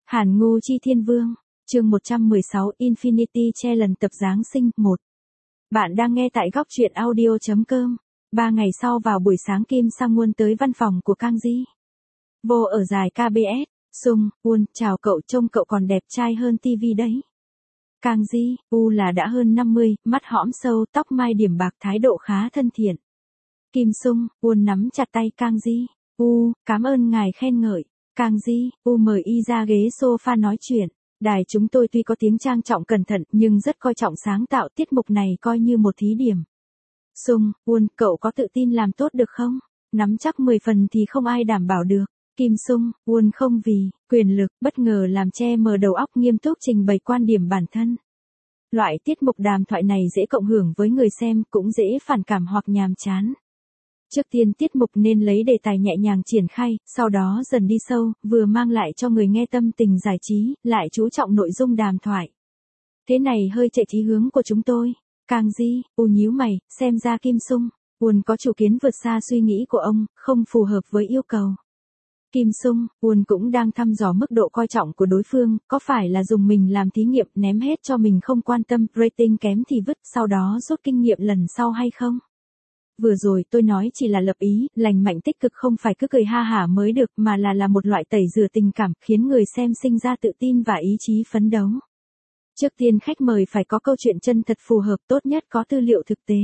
Hàn Ngu Chi Thiên Vương, chương 116 Infinity Challenge tập Giáng sinh 1. Bạn đang nghe tại góc truyện audio.com. 3 ngày sau vào buổi sáng Kim Sang-won tới văn phòng của Kang Ji. Vô ở dài KBS, Sung, Won, chào cậu, trông cậu còn đẹp trai hơn TV đấy. Kang Ji, là đã hơn 50, mắt hõm sâu, tóc mai điểm bạc, thái độ khá thân thiện. Kim Sung, Won nắm chặt tay Kang Ji. Cảm ơn ngài khen ngợi. Kang Ji, mời y ra ghế sofa nói chuyện. Đài chúng tôi tuy có tiếng trang trọng cẩn thận nhưng rất coi trọng sáng tạo, tiết mục này coi như một thí điểm. Sung, Won, cậu có tự tin làm tốt được không? Nắm chắc 10 phần thì không ai đảm bảo được. Kim Sung, Won không vì quyền lực bất ngờ làm che mờ đầu óc, nghiêm túc trình bày quan điểm bản thân. Loại tiết mục đàm thoại này dễ cộng hưởng với người xem, cũng dễ phản cảm hoặc nhàm chán. Trước tiên tiết mục nên lấy đề tài nhẹ nhàng triển khai, sau đó dần đi sâu, vừa mang lại cho người nghe tâm tình giải trí, lại chú trọng nội dung đàm thoại. Thế này hơi chạy chí hướng của chúng tôi. Kang Ji, nhíu mày, xem ra Kim Sung, Won có chủ kiến vượt xa suy nghĩ của ông, không phù hợp với yêu cầu. Kim Sung, Won cũng đang thăm dò mức độ coi trọng của đối phương, có phải là dùng mình làm thí nghiệm, ném hết cho mình không quan tâm, rating kém thì vứt, sau đó rút kinh nghiệm lần sau hay không? Vừa rồi tôi nói chỉ là lập ý, lành mạnh tích cực, không phải cứ cười ha hả mới được, mà là một loại tẩy rửa tình cảm, khiến người xem sinh ra tự tin và ý chí phấn đấu. Trước tiên khách mời phải có câu chuyện chân thật phù hợp, tốt nhất có tư liệu thực tế.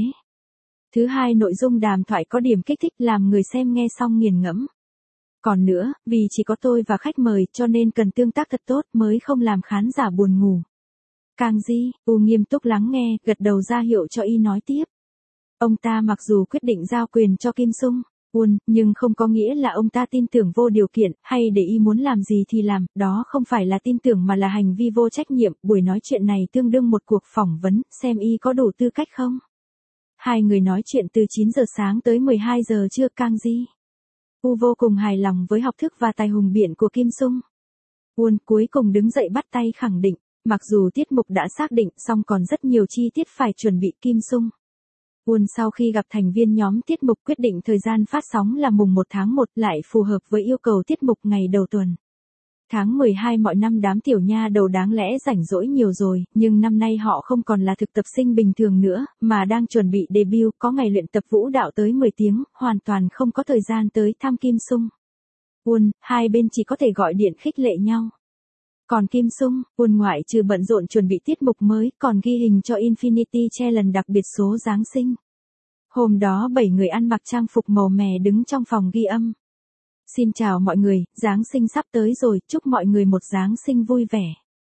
Thứ hai, nội dung đàm thoại có điểm kích thích làm người xem nghe xong nghiền ngẫm. Còn nữa, vì chỉ có tôi và khách mời cho nên cần tương tác thật tốt mới không làm khán giả buồn ngủ. Kang Ji, nghiêm túc lắng nghe, gật đầu ra hiệu cho y nói tiếp. Ông ta mặc dù quyết định giao quyền cho Kim Sung, Won, nhưng không có nghĩa là ông ta tin tưởng vô điều kiện, hay để y muốn làm gì thì làm, đó không phải là tin tưởng mà là hành vi vô trách nhiệm. Buổi nói chuyện này tương đương một cuộc phỏng vấn, xem y có đủ tư cách không. Hai người nói chuyện từ 9 giờ sáng tới 12 giờ trưa. Kang Ji, vô cùng hài lòng với học thức và tài hùng biện của Kim Sung. Won cuối cùng đứng dậy bắt tay khẳng định, mặc dù tiết mục đã xác định, song còn rất nhiều chi tiết phải chuẩn bị. Kim Sung, Won sau khi gặp thành viên nhóm tiết mục quyết định thời gian phát sóng là mùng 1 tháng 1, lại phù hợp với yêu cầu tiết mục ngày đầu tuần. Tháng 12 mọi năm đám tiểu nha đầu đáng lẽ rảnh rỗi nhiều rồi, nhưng năm nay họ không còn là thực tập sinh bình thường nữa, mà đang chuẩn bị debut, có ngày luyện tập vũ đạo tới 10 tiếng, hoàn toàn không có thời gian tới thăm Kim Sung. Won, hai bên chỉ có thể gọi điện khích lệ nhau. Còn Kim Sung, Won ngoại trừ bận rộn chuẩn bị tiết mục mới, còn ghi hình cho Infinity Challenge đặc biệt số Giáng sinh. Hôm đó 7 người ăn mặc trang phục màu mè đứng trong phòng ghi âm. Xin chào mọi người, Giáng sinh sắp tới rồi, chúc mọi người một Giáng sinh vui vẻ.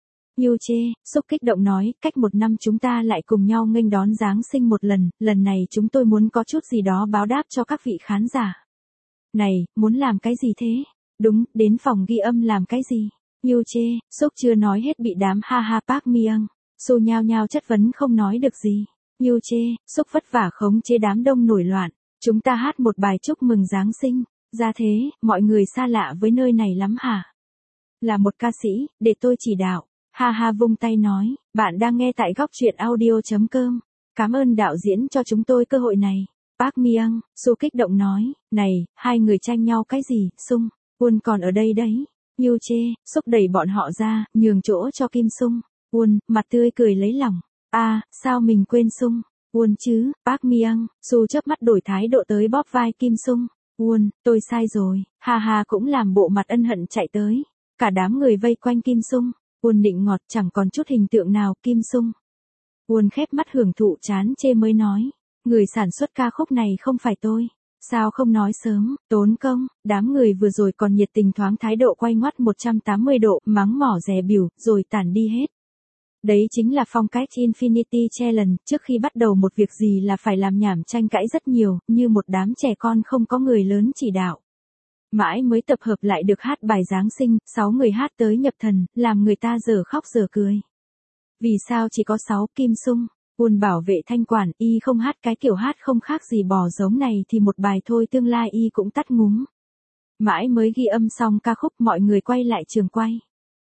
Yuche, Suk kích động nói, cách một năm chúng ta lại cùng nhau nghênh đón Giáng sinh một lần, lần này chúng tôi muốn có chút gì đó báo đáp cho các vị khán giả. Này, muốn làm cái gì thế? Đúng, đến phòng ghi âm làm cái gì? Yuche, Suk chưa nói hết bị đám ha ha Park Myung, Su nhao nhao chất vấn không nói được gì. Yuche, Suk vất vả khống chế đám đông nổi loạn. Chúng ta hát một bài chúc mừng Giáng sinh. Ra thế, mọi người xa lạ với nơi này lắm hả? Là một ca sĩ, để tôi chỉ đạo. Ha ha vung tay nói, bạn đang nghe tại góc truyện audio.com. Cảm ơn đạo diễn cho chúng tôi cơ hội này. Park Myung, Su kích động nói, này, hai người tranh nhau cái gì? Sung, Won còn ở đây đấy. Yuche, Suk đẩy bọn họ ra, nhường chỗ cho Kim Sung. Won, mặt tươi cười lấy lòng. Sao mình quên Sung? Won chứ? Park Myung, Su chớp mắt đổi thái độ tới bóp vai Kim Sung. Won, tôi sai rồi. Ha ha cũng làm bộ mặt ân hận chạy tới. Cả đám người vây quanh Kim Sung. Won định ngọt chẳng còn chút hình tượng nào. Kim Sung, Won khép mắt hưởng thụ chán chê mới nói. Người sản xuất ca khúc này không phải tôi. Sao không nói sớm, tốn công. Đám người vừa rồi còn nhiệt tình, thoáng thái độ quay ngoắt 180 độ, mắng mỏ dè bỉu, rồi tản đi hết. Đấy chính là phong cách Infinity Challenge, trước khi bắt đầu một việc gì là phải làm nhảm tranh cãi rất nhiều, như một đám trẻ con không có người lớn chỉ đạo. Mãi mới tập hợp lại được hát bài Giáng sinh, 6 người hát tới nhập thần, làm người ta dở khóc dở cười. Vì sao chỉ có 6? Kim Sung, Won bảo vệ thanh quản, y không hát cái kiểu hát không khác gì bò giống này thì một bài thôi tương lai y cũng tắt ngúm. Mãi mới ghi âm xong ca khúc, mọi người quay lại trường quay.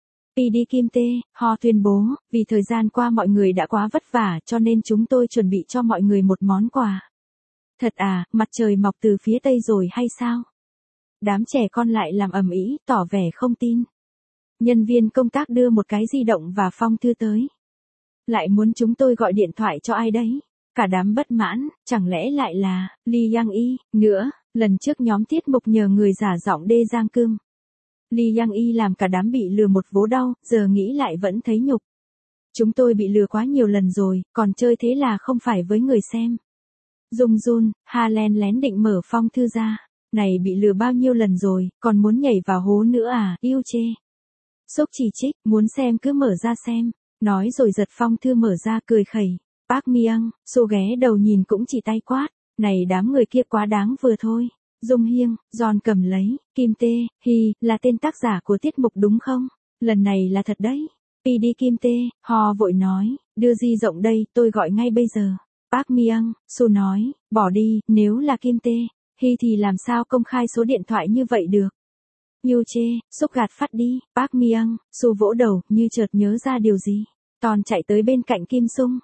PD Kim Tae, Ho tuyên bố, vì thời gian qua mọi người đã quá vất vả cho nên chúng tôi chuẩn bị cho mọi người một món quà. Thật à, mặt trời mọc từ phía tây rồi hay sao? Đám trẻ con lại làm ầm ĩ, tỏ vẻ không tin. Nhân viên công tác đưa một cái di động và phong thư tới. Lại muốn chúng tôi gọi điện thoại cho ai đấy? Cả đám bất mãn, chẳng lẽ lại là Lee Yang Y nữa, lần trước nhóm tiết mục nhờ người giả giọng Đê Giang Cương. Lee Yang Y làm cả đám bị lừa một vố đau, giờ nghĩ lại vẫn thấy nhục. Chúng tôi bị lừa quá nhiều lần rồi, còn chơi thế là không phải với người xem. Dung Jun, Ha len lén định mở phong thư ra. Này bị lừa bao nhiêu lần rồi, còn muốn nhảy vào hố nữa à, yêu chê. Sốc chỉ trích, muốn xem cứ mở ra xem. Nói rồi giật phong thư mở ra cười khẩy. Park Myung, Sô ghé đầu nhìn cũng chỉ tay quát. Này đám người kia quá đáng vừa thôi. Dung Hyung, Giòn cầm lấy. Kim Tae Hee, là tên tác giả của tiết mục đúng không? Lần này là thật đấy. PD Kim Tae Ho vội nói, đưa di rộng đây, tôi gọi ngay bây giờ. Park Myung, Sô nói, bỏ đi, nếu là Kim Tae Hee thì làm sao công khai số điện thoại như vậy được. Yêu chê, xúc gạt phát đi. Park Myung, Sô vỗ đầu, như chợt nhớ ra điều gì. Tòn chạy tới bên cạnh Kim Sung.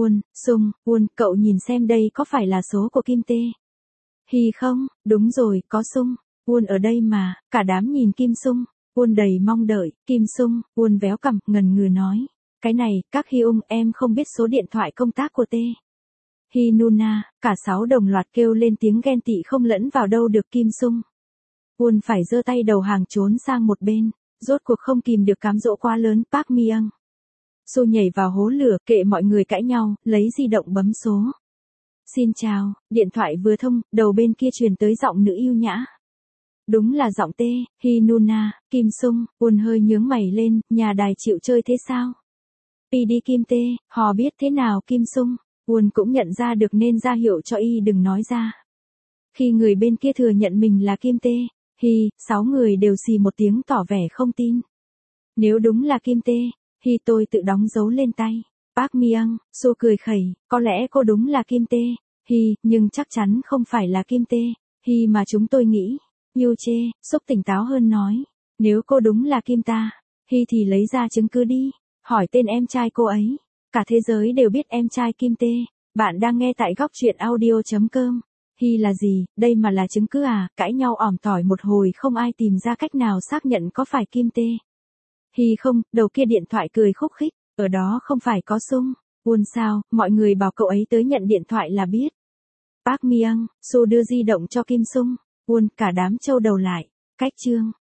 Won, cậu nhìn xem đây có phải là số của Kim Tae Hee không? Đúng rồi, có Sung. Won ở đây mà, cả đám nhìn Kim Sung. Won đầy mong đợi, Kim Sung, Won véo cằm, ngần ngừ nói. Cái này, các Hyung, em không biết số điện thoại công tác của Tae Hee Nuna, cả 6 đồng loạt kêu lên tiếng ghen tị không lẫn vào đâu được Kim Sung. Won phải giơ tay đầu hàng trốn sang một bên, rốt cuộc không kìm được cám dỗ quá lớn Park Myung. Sô nhảy vào hố lửa, kệ mọi người cãi nhau, lấy di động bấm số. Xin chào, điện thoại vừa thông, đầu bên kia truyền tới giọng nữ yêu nhã. Đúng là giọng Tae Hee Nuna. Kim Sung, Won hơi nhướng mày lên, nhà đài chịu chơi thế sao? PD Kim Tae Ho biết thế nào Kim Sung? Won cũng nhận ra được nên ra hiệu cho y đừng nói ra. Khi người bên kia thừa nhận mình là Kim Tae Hee, 6 người đều xì một tiếng tỏ vẻ không tin. Nếu đúng là Kim Tae Hee tôi tự đóng dấu lên tay. Park Myung, Sô cười khẩy, có lẽ cô đúng là Kim Tae Hee, nhưng chắc chắn không phải là Kim Tae Hee mà chúng tôi nghĩ. Yêu chê, Sốc tỉnh táo hơn nói. Nếu cô đúng là Kim Tae Hee thì lấy ra chứng cứ đi. Hỏi tên em trai cô ấy. Cả thế giới đều biết em trai Kim Tae. Bạn đang nghe tại góc truyện audio.com. Hee là gì, đây mà là chứng cứ à? Cãi nhau ỏm tỏi một hồi không ai tìm ra cách nào xác nhận có phải Kim Tae Hee không. Đầu kia điện thoại cười khúc khích. Ở đó không phải có Sung. Won sao, mọi người bảo cậu ấy tới nhận điện thoại là biết. Park Myung, Sô đưa di động cho Kim Sung. Won, cả đám trâu đầu lại. Cách chương.